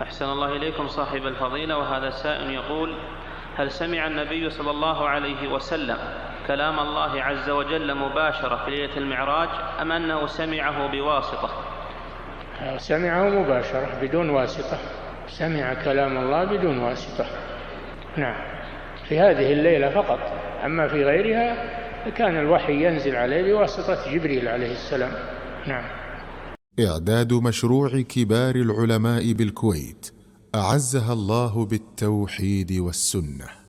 أحسن الله إليكم صاحب الفضيلة. وهذا سائل يقول: هل سمع النبي صلى الله عليه وسلم كلام الله عز وجل مباشرة في ليلة المعراج أم أنه سمعه بواسطة؟ سمعه مباشرة بدون واسطة، سمع كلام الله بدون واسطة. نعم، في هذه الليلة فقط، أما في غيرها كان الوحي ينزل عليه بواسطة جبريل عليه السلام. نعم. إعداد مشروع كبار العلماء بالكويت أعزها الله بالتوحيد والسنة.